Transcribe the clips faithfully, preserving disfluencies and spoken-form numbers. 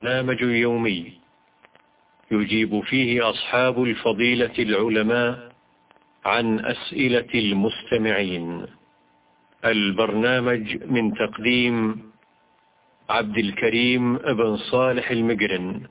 برنامج يومي يجيب فيه أصحاب الفضيلة العلماء عن أسئلة المستمعين. البرنامج من تقديم عبد الكريم بن صالح المقرن،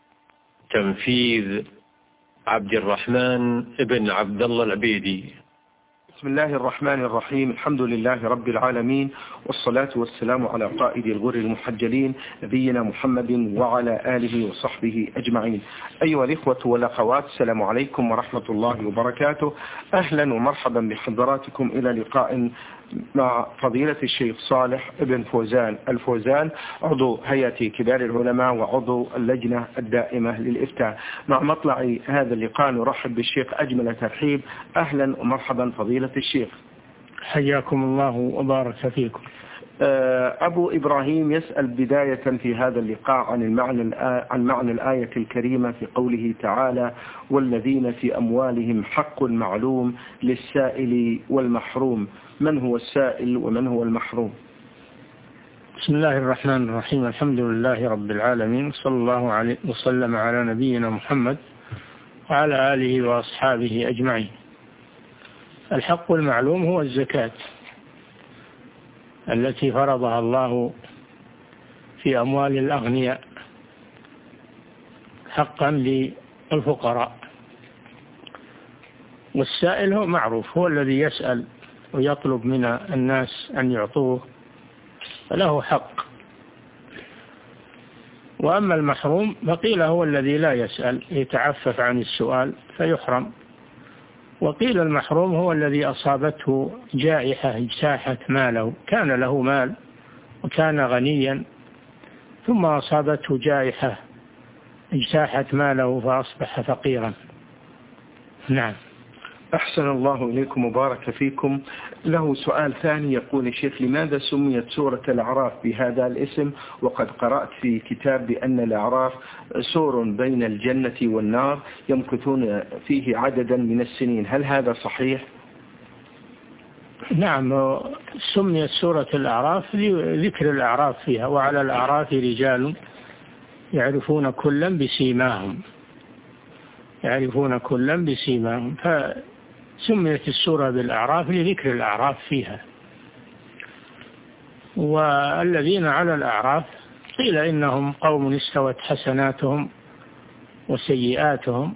تنفيذ عبد الرحمن بن عبد الله العبيدي. بسم الله الرحمن الرحيم. الحمد لله رب العالمين، والصلاة والسلام على قائد الغر المحجلين نبينا محمد وعلى آله وصحبه أجمعين. أيها الإخوة والأخوات، السلام عليكم ورحمة الله وبركاته. أهلا ومرحبا بحضراتكم إلى لقاء مع فضيلة الشيخ صالح بن فوزان الفوزان، عضو هيئة كبار العلماء وعضو اللجنة الدائمة للإفتاء. مع مطلع هذا اللقاء نرحب بالشيخ أجمل ترحيب. أهلا ومرحبا فضيلة الشيخ. حياكم الله وبارك فيكم. أبو إبراهيم يسأل بداية في هذا اللقاء عن المعنى عن معنى الآية الكريمة في قوله تعالى: والذين في أموالهم حق معلوم للسائل والمحروم. من هو السائل ومن هو المحروم؟ بسم الله الرحمن الرحيم. الحمد لله رب العالمين، صلى الله عليه وسلم على نبينا محمد وعلى آله وأصحابه أجمعين. الحق المعلوم هو الزكاة التي فرضها الله في أموال الأغنياء حقا للفقراء. والسائل هو معروف، هو الذي يسأل ويطلب من الناس أن يعطوه، فله حق. وأما المحروم فقيل هو الذي لا يسأل، يتعفف عن السؤال فيحرم. وقيل المحروم هو الذي أصابته جائحة اجتاحت ماله، كان له مال وكان غنيا ثم أصابته جائحة اجتاحت ماله فأصبح فقيرا. نعم. أحسن الله إليكم وبارك فيكم. له سؤال ثاني، يقول: الشيخ، لماذا سميت سورة الأعراف بهذا الاسم وقد قرأت في كتاب بأن الأعراف سور بين الجنة والنار يمكثون فيه عددا من السنين، هل هذا صحيح؟ نعم، سميت سورة الأعراف لذكر الأعراف فيها، وعلى الأعراف رجال يعرفون كلا بسيماهم يعرفون كلا بسيماهم فسميت السورة بالأعراف لذكر الأعراف فيها. والذين على الأعراف قيل إنهم قوم استوت حسناتهم وسيئاتهم،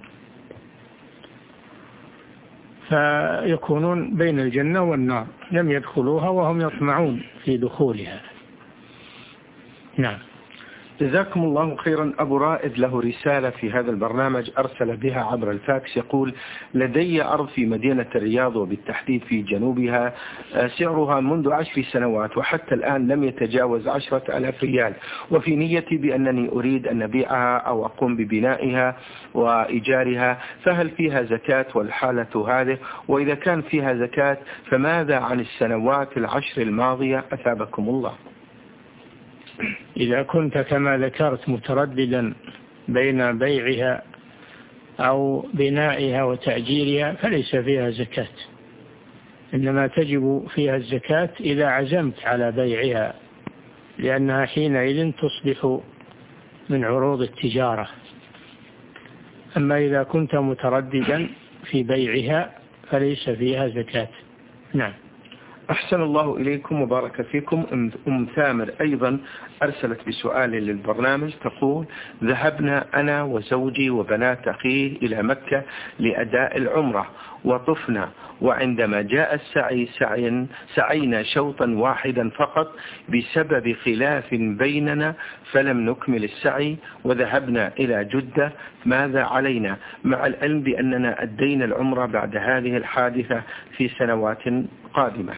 فيكونون بين الجنة والنار، لم يدخلوها وهم يطمعون في دخولها. نعم. جزاكم الله خيرا. أبو رائد له رسالة في هذا البرنامج أرسل بها عبر الفاكس، يقول: لدي أرض في مدينة الرياض وبالتحديد في جنوبها، سعرها منذ عشر سنوات وحتى الآن لم يتجاوز عشرة ألاف ريال، وفي نيتي بأنني أريد أن أبيعها أو أقوم ببنائها وإيجارها، فهل فيها زكاة والحالة هذه؟ وإذا كان فيها زكاة فماذا عن السنوات العشر الماضية؟ أثابكم الله. إذا كنت كما ذكرت مترددا بين بيعها أو بنائها وتأجيرها فليس فيها زكاة، إنما تجب فيها الزكاة إذا عزمت على بيعها، لأنها حينئذ تصبح من عروض التجارة. أما إذا كنت مترددا في بيعها فليس فيها زكاة. نعم. أحسن الله إليكم وبارك فيكم. أم ثامر أيضا أرسلت بسؤال للبرنامج، تقول: ذهبنا أنا وزوجي وبنات أخيه إلى مكة لأداء العمرة وطفنا، وعندما جاء السعي سعي سعينا شوطا واحدا فقط بسبب خلاف بيننا فلم نكمل السعي وذهبنا إلى جدة. ماذا علينا مع العلم بأننا أدينا العمرة بعد هذه الحادثة في سنوات قادمة؟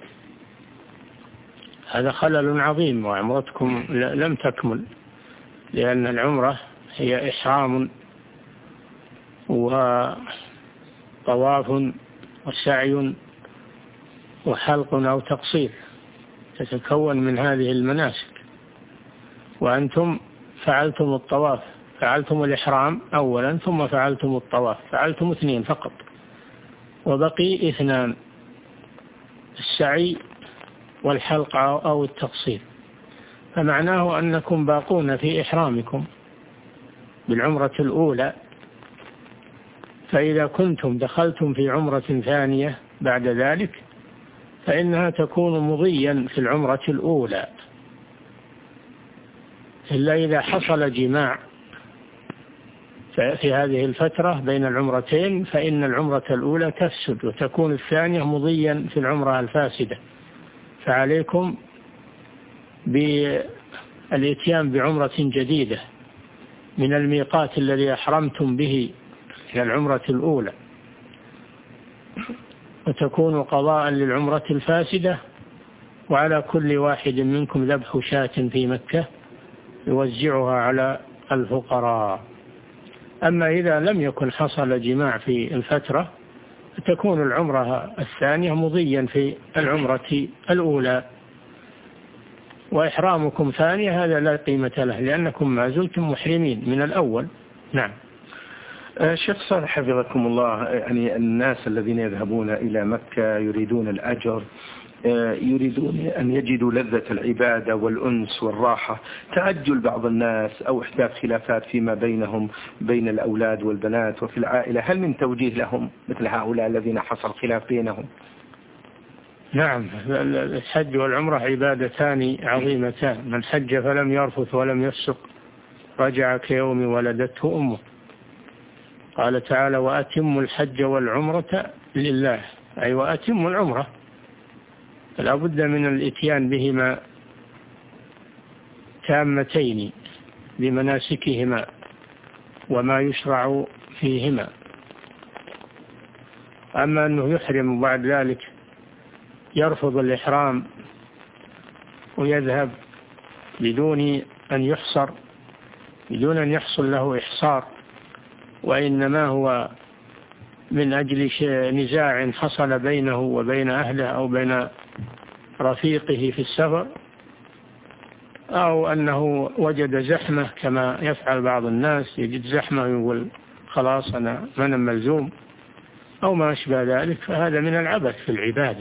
هذا خلل عظيم، وعمرتكم لم تكمل، لأن العمرة هي إحرام وطواف وسعي وحلق أو تقصير، تتكون من هذه المناسك. وأنتم فعلتم الطواف، فعلتم الإحرام أولا ثم فعلتم الطواف، فعلتم اثنين فقط وبقي اثنان: السعي والحلق أو التقصير. فمعناه أنكم باقون في إحرامكم بالعمرة الأولى، فإذا كنتم دخلتم في عمرة ثانية بعد ذلك فإنها تكون مضيا في العمرة الأولى، إلا إذا حصل جماع في هذه الفترة بين العمرتين فإن العمرة الأولى تفسد وتكون الثانية مضيا في العمرة الفاسدة، فعليكم بالإتيان بعمرة جديدة من الميقات الذي أحرمتم به إلى العمرة الأولى، وتكون قضاء للعمرة الفاسدة، وعلى كل واحد منكم ذبح شاة في مكة يوزعها على الفقراء. أما إذا لم يكن حصل جماع في الفترة تكون العمرة الثانية مضيا في العمرة الأولى، وإحرامكم ثانية هذا لا قيمة له لأنكم ما زلتم محرمين من الأول. نعم. شيخ صالح حفظكم الله، يعني الناس الذين يذهبون إلى مكة يريدون الأجر، يريدون أن يجدوا لذة العبادة والأنس والراحة، تعجل بعض الناس أو إحداث خلافات فيما بينهم بين الأولاد والبنات وفي العائلة، هل من توجيه لهم مثل هؤلاء الذين حصل خلاف بينهم؟ نعم، الحج والعمرة عبادتان عظيمتان، من حج فلم يرفث ولم يفسق رجع كيوم ولدته أمه. قال تعالى وأتموا الحج والعمرة لله، أي وأتموا العمرة، فلا بد من الاتيان بهما تامتين بمناسكهما وما يشرع فيهما. أما أنه يحرم بعد ذلك يرفض الإحرام ويذهب بدون أن يحصر، بدون أن يحصل له إحصار، وإنما هو من أجل نزاع حصل بينه وبين أهله أو بين رفيقه في السفر، أو أنه وجد زحمة كما يفعل بعض الناس، يجد زحمة يقول خلاص أنا من ملزوم أو ما أشبه ذلك، فهذا من العبث في العبادة.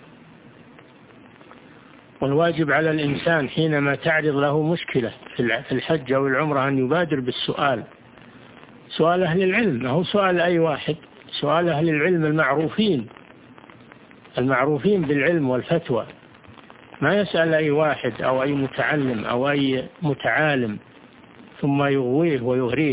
والواجب على الإنسان حينما تعرض له مشكلة في الحج أو العمرة أن يبادر بالسؤال، سؤال أهل العلم، ما هو سؤال أي واحد، سؤال أهل العلم المعروفين المعروفين بالعلم والفتوى، ما يسأل أي واحد أو أي متعلم أو أي متعالم ثم يغويه ويغريه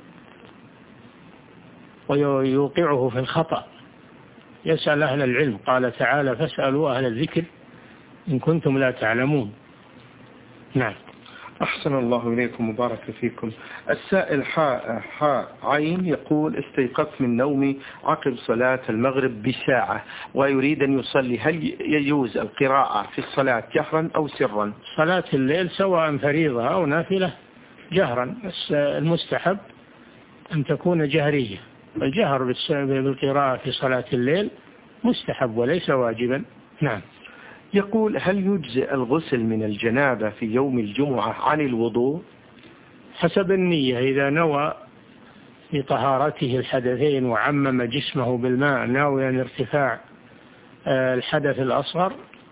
ويوقعه في الخطأ، يسأل أهل العلم. قال تعالى فاسألوا أهل الذكر إن كنتم لا تعلمون. نعم. أحسن الله إليكم وبارك فيكم. السائل حاء حاء عين يقول استيقظت من نومي عقب صلاة المغرب بساعة ويريد أن يصلي، هل يجوز القراءة في الصلاة جهرا أو سرا؟ صلاة الليل سواء فريضة أو نافلة جهرا، بس المستحب أن تكون جهرية، الجهر بالقراءة في صلاة الليل مستحب وليس واجبا. نعم. يقول هل يجزئ الغسل من الجنابة في يوم الجمعة عن الوضوء؟ حسب النية، إذا نوى لطهارته الحدثين وعمم جسمه بالماء ناويا ارتفاع الحدث الأصغر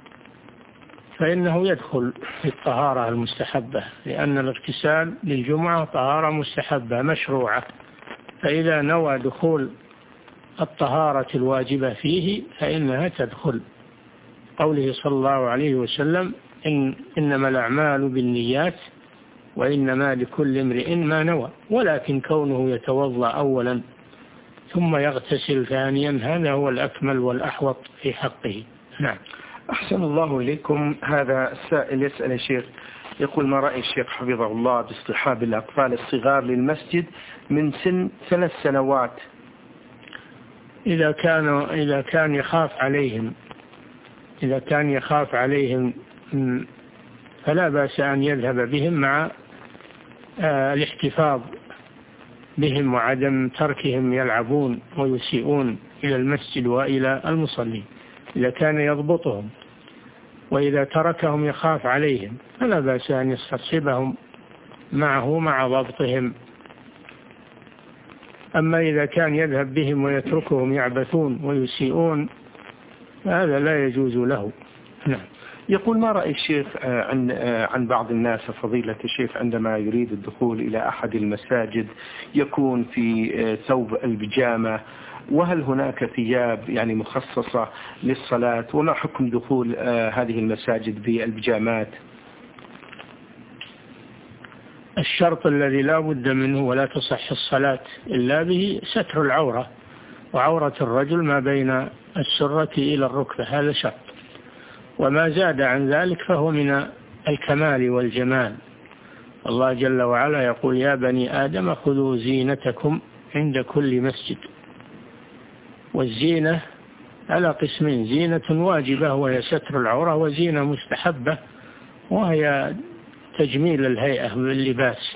فإنه يدخل في الطهارة المستحبة، لأن الاغتسال للجمعة طهارة مستحبة مشروعة، فإذا نوى دخول الطهارة الواجبة فيه فإنها تدخل. قوله صلى الله عليه وسلم إن إنما الأعمال بالنيات وإنما لكل امرئ ما نوى، ولكن كونه يتوضأ أولا ثم يغتسل ثانيا هذا هو الأكمل والأحوط في حقه. نعم. أحسن الله إليكم. هذا السائل يسأل يا شيخ، يقول ما رأي الشيخ حفظه الله باصطحاب الأطفال الصغار للمسجد من سن ثلاث سنوات؟ إذا كان إذا كان يخاف عليهم إذا كان يخاف عليهم فلا بأس أن يذهب بهم مع الاحتفاظ بهم وعدم تركهم يلعبون ويسيئون إلى المسجد وإلى المصلين، إذا كان يضبطهم، وإذا تركهم يخاف عليهم فلا بأس أن يستصحبهم معه مع ضبطهم. أما إذا كان يذهب بهم ويتركهم يعبثون ويسيئون هذا لا يجوز له. نعم. يقول ما رأي الشيخ عن عن بعض الناس فضيلة الشيخ عندما يريد الدخول إلى أحد المساجد يكون في ثوب البيجامة، وهل هناك ثياب يعني مخصصة للصلاة، وما حكم دخول هذه المساجد بالبيجامات؟ الشرط الذي لا بد منه ولا تصح الصلاة إلا به ستر العورة، وعورة الرجل ما بين السرة إلى الركبة، هذا شرط، وما زاد عن ذلك فهو من الكمال والجمال. الله جل وعلا يقول يا بني آدم خذوا زينتكم عند كل مسجد. والزينة على قسمين: زينة واجبة وهي ستر العورة، وزينة مستحبة وهي تجميل الهيئة باللباس.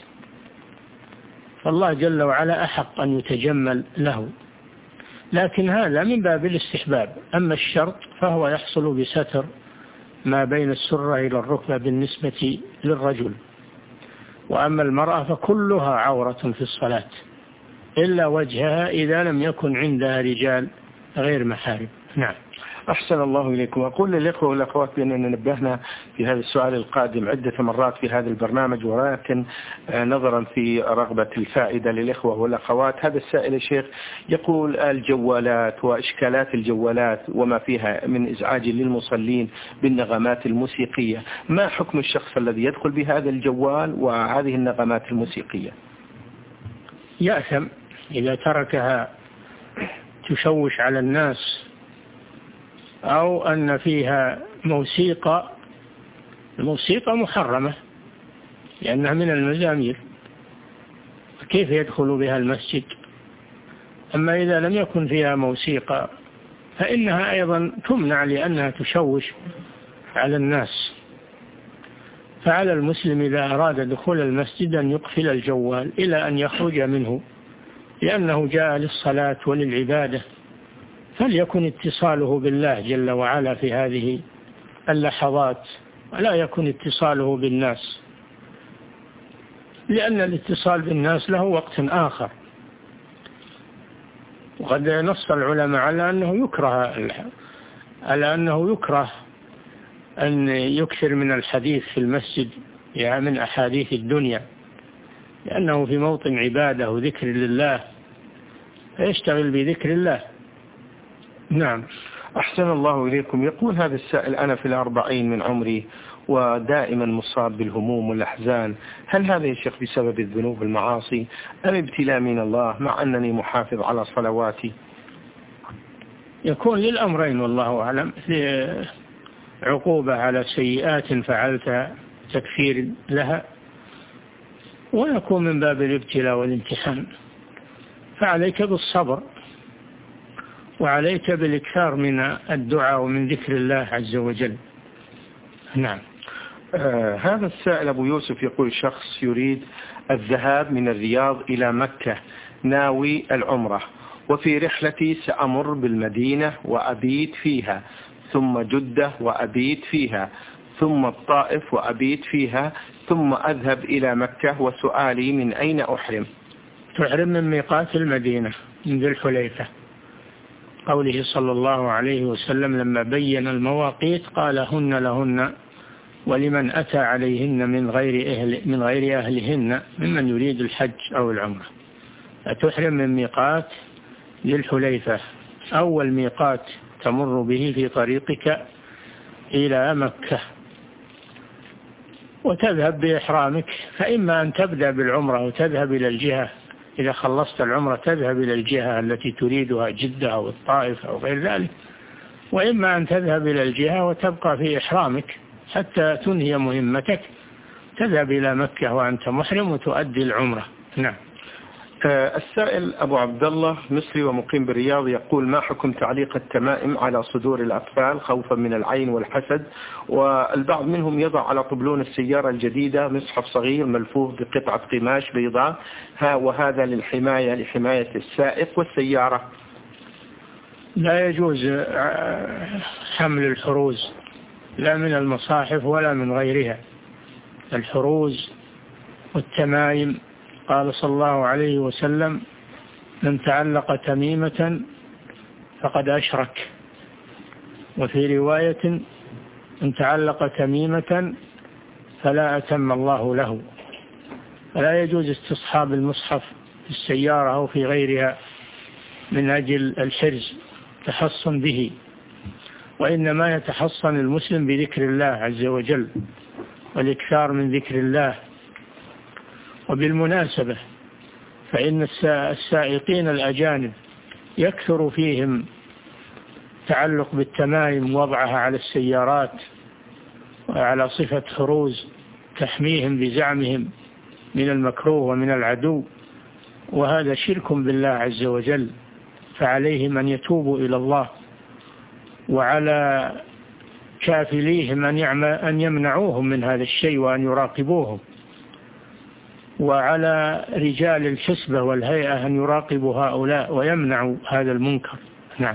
فالله جل وعلا أحق أن يتجمل له، لكن هذا من باب الاستحباب. أما الشرط فهو يحصل بستر ما بين السرة إلى الركبة بالنسبة للرجل، وأما المرأة فكلها عورة في الصلاة إلا وجهها إذا لم يكن عندها رجال غير محارم. نعم. أحسن الله إليكم. أقول للإخوة والأخوات بأننا نبهنا في هذا السؤال القادم عدة مرات في هذا البرنامج، ولكن نظرا في رغبة الفائدة للإخوة والأخوات، هذا السائل يا شيخ يقول الجوالات وإشكالات الجوالات وما فيها من إزعاج للمصلين بالنغمات الموسيقية، ما حكم الشخص الذي يدخل بهذا الجوال وهذه النغمات الموسيقية؟ يأثم إذا تركها تشوش على الناس، أو أن فيها موسيقى. الموسيقى محرمة لأنها من المزامير، كيف يدخل بها المسجد؟ أما إذا لم يكن فيها موسيقى فإنها أيضا تمنع لأنها تشوش على الناس. فعلى المسلم إذا أراد دخول المسجد أن يقفل الجوال إلى أن يخرج منه، لأنه جاء للصلاة وللعبادة، فليكن اتصاله بالله جل وعلا في هذه اللحظات، ولا يكن اتصاله بالناس، لأن الاتصال بالناس له وقت آخر. وقد نص العلماء على أنه يكره على أنه يكره أن يكثر من الحديث في المسجد يعني من أحاديث الدنيا، لأنه في موطن عبادة وذكر لله فيشتغل بذكر الله. نعم. أحسن الله إليكم. يقول هذا السائل أنا في الأربعين من عمري ودائما مصاب بالهموم والأحزان، هل هذا يا شيخ بسبب الذنوب والمعاصي أم ابتلاء من الله مع أنني محافظ على صلواتي؟ يكون للأمرين والله أعلم، عقوبة على سيئات فعلت تكفير لها، ويكون من باب الابتلاء والامتحان. فعليك بالصبر، وعليك بالإكثار من الدعاء ومن ذكر الله عز وجل. نعم. آه هذا السائل أبو يوسف يقول شخص يريد الذهاب من الرياض إلى مكة ناوي العمرة، وفي رحلتي سأمر بالمدينة وأبيت فيها، ثم جدة وأبيت فيها، ثم الطائف وأبيت فيها، ثم أذهب إلى مكة، وسؤالي من أين أحرم؟ تحرم من ميقات المدينة من ذي الحليفة، قوله صلى الله عليه وسلم لما بين المواقيت قال هن لهن ولمن أتى عليهن من غير أهل من غير أهلهن ممن يريد الحج أو العمرة. فتحرم من ميقات ذي الحليفة، أول ميقات تمر به في طريقك إلى مكة، وتذهب بإحرامك. فإما أن تبدأ بالعمرة وتذهب إلى الجهة، إذا خلصت العمرة تذهب إلى الجهة التي تريدها جدة أو الطائف أو غير ذلك، وإما أن تذهب إلى الجهة وتبقى في إحرامك حتى تنهي مهمتك، تذهب إلى مكة وأنت محرم وتؤدي العمرة. نعم. السائل أبو عبد الله مصري ومقيم بالرياض يقول ما حكم تعليق التمائم على صدور الأطفال خوفا من العين والحسد؟ والبعض منهم يضع على طبلون السيارة الجديدة مصحف صغير ملفوف بقطعة قماش بيضاء، ها وهذا للحماية لحماية السائق والسيارة. لا يجوز حمل الحروز لا من المصاحف ولا من غيرها. الحروز والتمائم قال صلى الله عليه وسلم من تعلق تميمة فقد أشرك، وفي رواية إن تعلق تميمة فلا أتم الله له. فلا يجوز استصحاب المصحف في السيارة أو في غيرها من أجل الحرز تحصن به، وإنما يتحصن المسلم بذكر الله عز وجل والإكثار من ذكر الله. وبالمناسبة فإن السائقين الأجانب يكثر فيهم تعلق بالتمائم وضعها على السيارات وعلى صفة حروز تحميهم بزعمهم من المكروه ومن العدو، وهذا شرك بالله عز وجل. فعليهم أن يتوبوا إلى الله، وعلى كافليهم أن يمنعوهم من هذا الشيء وأن يراقبوهم، وعلى رجال الحسبة والهيئة أن يراقبوا هؤلاء ويمنعوا هذا المنكر. نعم.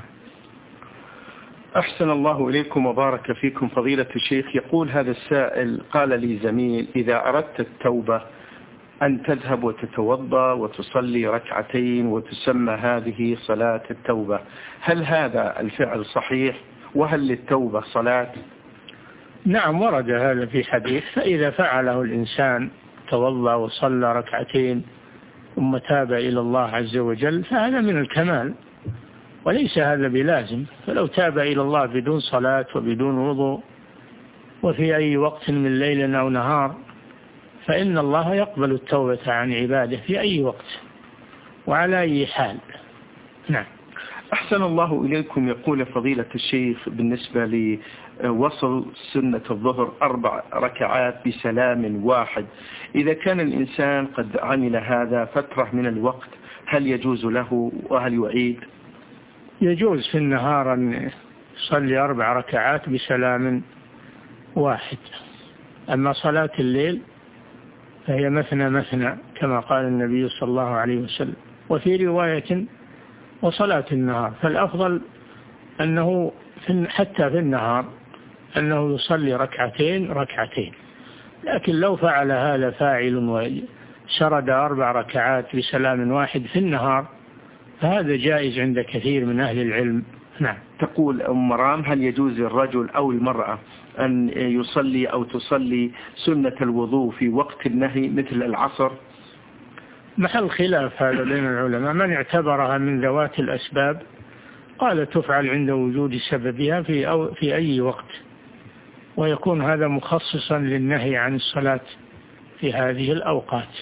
أحسن الله إليكم وبارك فيكم فضيلة الشيخ. يقول هذا السائل: قال لي زميل: إذا أردت التوبة أن تذهب وتتوضأ وتصلي ركعتين وتسمى هذه صلاة التوبة، هل هذا الفعل صحيح؟ وهل للتوبة صلاة؟ نعم، ورد هذا في حديث. فإذا فعله الإنسان توضأ وصلى ركعتين ثم تاب إلى الله عز وجل فهذا من الكمال، وليس هذا بلازم. فلو تاب إلى الله بدون صلاة وبدون وضوء وفي أي وقت من ليل أو نهار فإن الله يقبل التوبة عن عباده في أي وقت وعلى أي حال. نعم. أحسن الله إليكم. يقول فضيلة الشيخ: بالنسبة لوصل سنة الظهر أربع ركعات بسلام واحد، إذا كان الإنسان قد عمل هذا فترة من الوقت هل يجوز له وهل يعيد؟ يجوز في النهار أن يصلي أربع ركعات بسلام واحد. أما صلاة الليل فهي مثنى مثنى كما قال النبي صلى الله عليه وسلم. وفي رواية: وصلاة النهار. فالأفضل أنه حتى في النهار أنه يصلي ركعتين ركعتين. لكن لو فعل هذا فاعل وشرد أربع ركعات بسلام واحد في النهار فهذا جائز عند كثير من أهل العلم. نعم. تقول أم مرام: هل يجوز الرجل أو المرأة أن يصلي أو تصلي سنة الوضوء في وقت النهي مثل العصر؟ محل خلاف هذا بين العلماء. من اعتبرها من ذوات الأسباب قال تفعل عند وجود سببها في, أو في أي وقت، ويكون هذا مخصصا للنهي عن الصلاة في هذه الأوقات.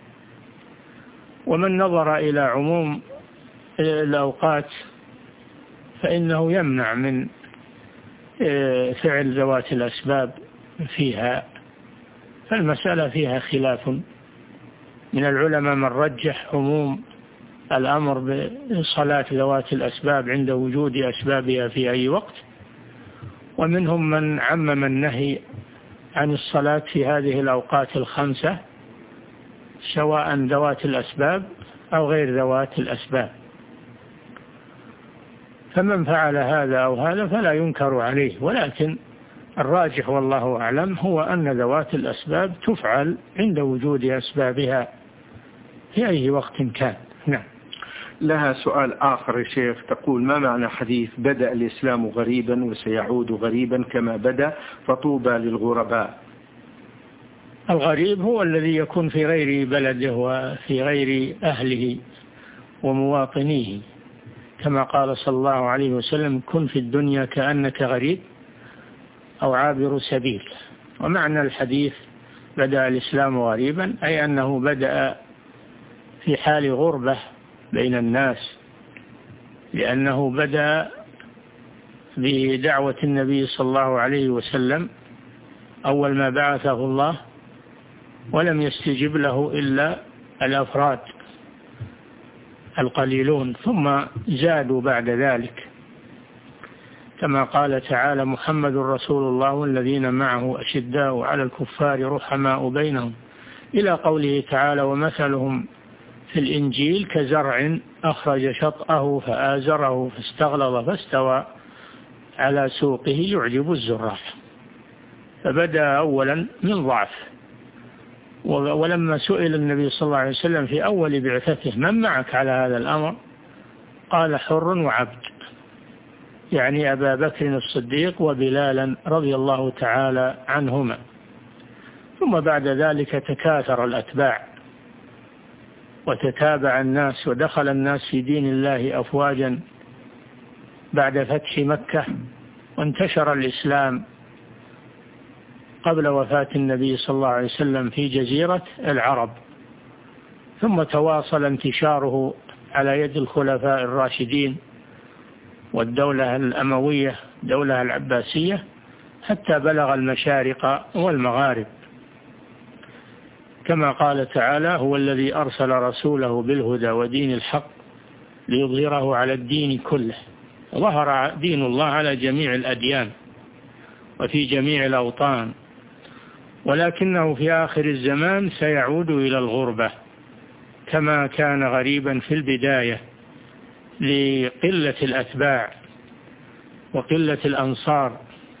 ومن نظر إلى عموم الأوقات فإنه يمنع من فعل ذوات الأسباب فيها. فالمسألة فيها خلاف من العلماء، من رجح عموم الأمر بصلاة ذوات الأسباب عند وجود أسبابها في أي وقت، ومنهم من عمم النهي عن الصلاة في هذه الأوقات الخمسة سواء ذوات الأسباب أو غير ذوات الأسباب. فمن فعل هذا أو هذا فلا ينكر عليه، ولكن الراجح والله أعلم هو أن ذوات الأسباب تفعل عند وجود أسبابها في أي وقت كان. نعم. لها سؤال آخر يا شيخ. تقول: ما معنى حديث بدأ الإسلام غريبا وسيعود غريبا كما بدأ فطوبى للغرباء؟ الغريب هو الذي يكون في غير بلده وفي غير أهله ومواطنيه، كما قال صلى الله عليه وسلم: كن في الدنيا كأنك غريب أو عابر سبيل. ومعنى الحديث بدأ الإسلام غريبا أي أنه بدأ في حال غربة بين الناس، لأنه بدأ بدعوة النبي صلى الله عليه وسلم أول ما بعثه الله، ولم يستجب له إلا الأفراد القليلون، ثم زادوا بعد ذلك، كما قال تعالى: محمد رسول الله والذين معه أشداء على الكفار رحماء بينهم، إلى قوله تعالى: ومثلهم في الإنجيل كزرع أخرج شطأه فآزره فاستغلظ فاستوى على سوقه يعجب الزراع. فبدأ أولا من ضعف. ولما سئل النبي صلى الله عليه وسلم في أول بعثته: من معك على هذا الأمر؟ قال: حر وعبد. يعني أبا بكر الصديق وبلالا رضي الله تعالى عنهما. ثم بعد ذلك تكاثر الأتباع وتتابع الناس ودخل الناس في دين الله أفواجا بعد فتح مكة، وانتشر الإسلام قبل وفاة النبي صلى الله عليه وسلم في جزيرة العرب، ثم تواصل انتشاره على يد الخلفاء الراشدين والدولة الأموية الدولة العباسية حتى بلغ المشارق والمغارب، كما قال تعالى: هو الذي أرسل رسوله بالهدى ودين الحق ليظهره على الدين كله. ظهر دين الله على جميع الأديان وفي جميع الأوطان، ولكنه في آخر الزمان سيعود إلى الغربة كما كان غريبا في البداية لقلة الأتباع وقلة الأنصار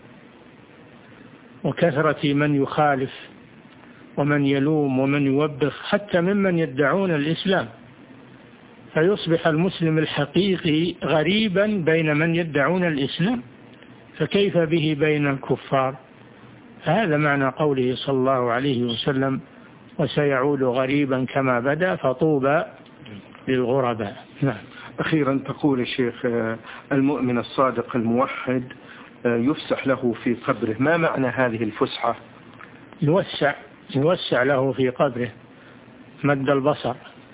وكثرة من يخالف ومن يلوم ومن يوبخ حتى ممن يدعون الإسلام، فيصبح المسلم الحقيقي غريبا بين من يدعون الإسلام، فكيف به بين الكفار؟ هذا معنى قوله صلى الله عليه وسلم: وسيعود غريبا كما بدأ فطوبى للغرباء. نعم. أخيرا تقول الشيخ: المؤمن الصادق الموحد يفسح له في قبره، ما معنى هذه الفسحة؟ يوسع يوسع له في قبره مد البصر،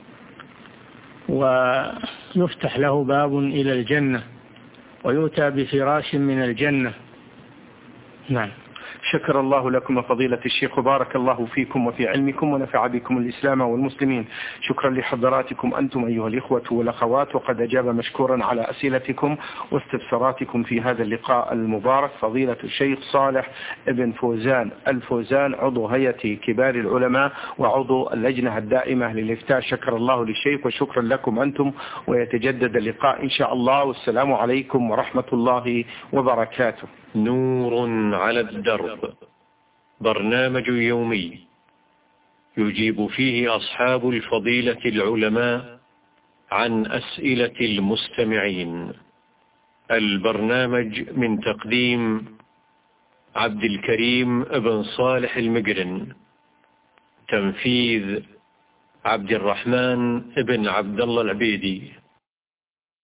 ويفتح له باب إلى الجنة، ويؤتى بفراش من الجنة. نعم. شكر الله لكم فضيلة الشيخ، وبارك الله فيكم وفي علمكم ونفع بكم الإسلام والمسلمين. شكرا لحضراتكم أنتم أيها الإخوة والأخوات، وقد أجاب مشكورا على أسئلتكم واستفساراتكم في هذا اللقاء المبارك فضيلة الشيخ صالح ابن فوزان الفوزان، عضو هيئة كبار العلماء وعضو اللجنة الدائمة للإفتاء. شكر الله للشيخ وشكرا لكم أنتم، ويتجدد اللقاء إن شاء الله، والسلام عليكم ورحمة الله وبركاته. نور على الدرب، برنامج يومي يجيب فيه أصحاب الفضيلة العلماء عن أسئلة المستمعين. البرنامج من تقديم عبد الكريم بن صالح المقرن، تنفيذ عبد الرحمن بن عبد الله العبيدي.